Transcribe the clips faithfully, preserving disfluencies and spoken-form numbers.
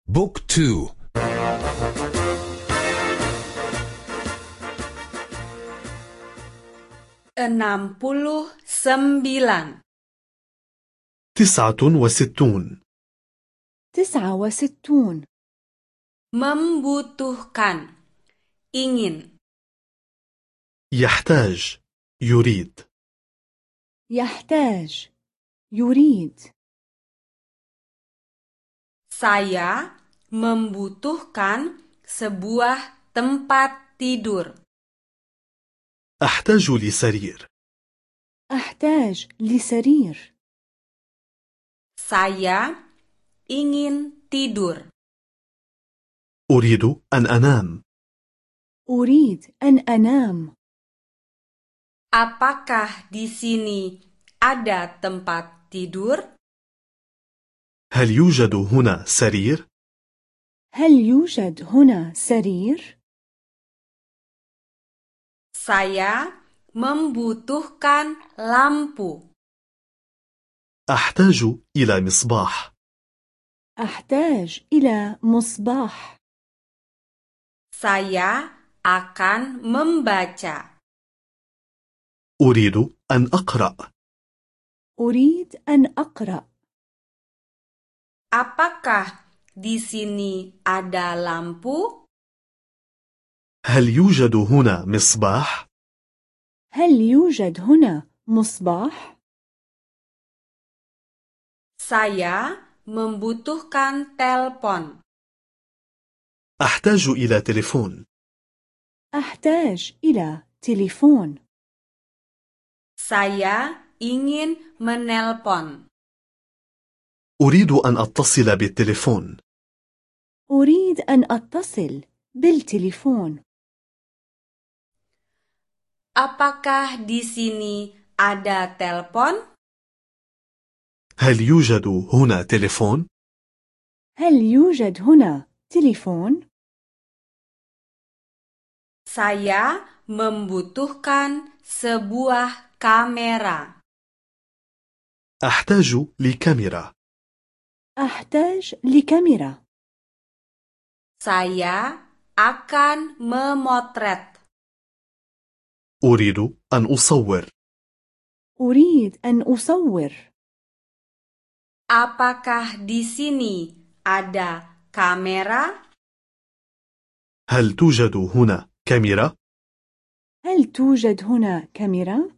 بوك تو. enam puluh sembilan. تسعة وستون. تسعة وستون. membutuhkan, ingin. يحتاج، يريد. يحتاج، يريد. Saya membutuhkan sebuah tempat tidur. أحتاج لسرير. أحتاج لسرير. Saya ingin tidur. أريد أن أنام. أريد أن أنام. Apakah di sini ada tempat tidur? هل يوجد هنا سرير؟ هل يوجد هنا سرير؟ Saya membutuhkan lampu. أحتاج إلى مصباح. أحتاج إلى مصباح. Saya akan membaca. أريد أن أقرأ. أريد أن أقرأ. Apakah di sini ada lampu? هل يوجد هنا مصباح؟ هل يوجد هنا مصباح؟ Saya membutuhkan telepon. أحتاج إلى تليفون. أحتاج إلى تليفون. Saya ingin menelpon. أريد أن أتصل بالتليفون. أريد أن أتصل بالتليفون. Apakah di sini ada telepon? هل يوجد هنا تليفون؟ هل يوجد هنا تليفون؟ Saya membutuhkan sebuah kamera. أحتاج لكاميرا. أحتاج لكاميرا. Saya akan memotret. أريد أن أصور. أريد أن أصور. Apakah di sini ada kamera? هل توجد هنا كاميرا؟ هل توجد هنا كاميرا؟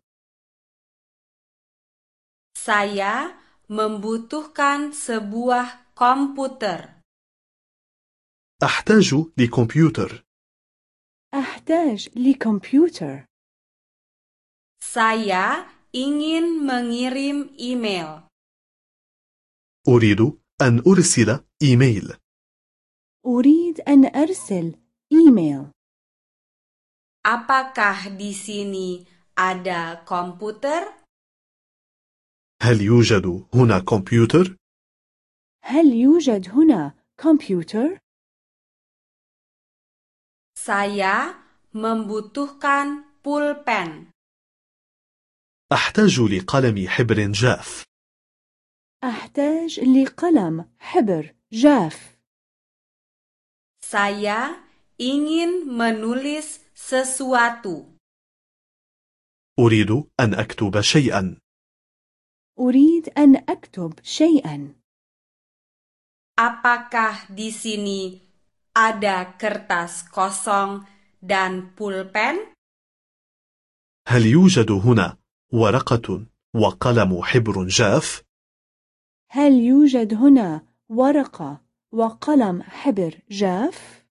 Saya membutuhkan sebuah komputer. أحتاج لكمبيوتر. أحتاج لكمبيوتر. Saya ingin mengirim email. أريد أن أرسل إيميل. أريد أن أرسل إيميل. Apakah di sini ada komputer? هل يوجد هنا كمبيوتر؟ هل يوجد هنا كمبيوتر؟ Saya membutuhkan pulpen. أحتاج لقلم حبر جاف. أحتاج لقلم حبر جاف. Saya ingin menulis sesuatu. أريد أن أكتب شيئا. أريد أن أكتب شيئا. Apakah di sini ada kertas kosong dan pulpen? هل يوجد هنا ورقة وقلم حبر جاف؟ هل يوجد هنا ورقة وقلم حبر جاف؟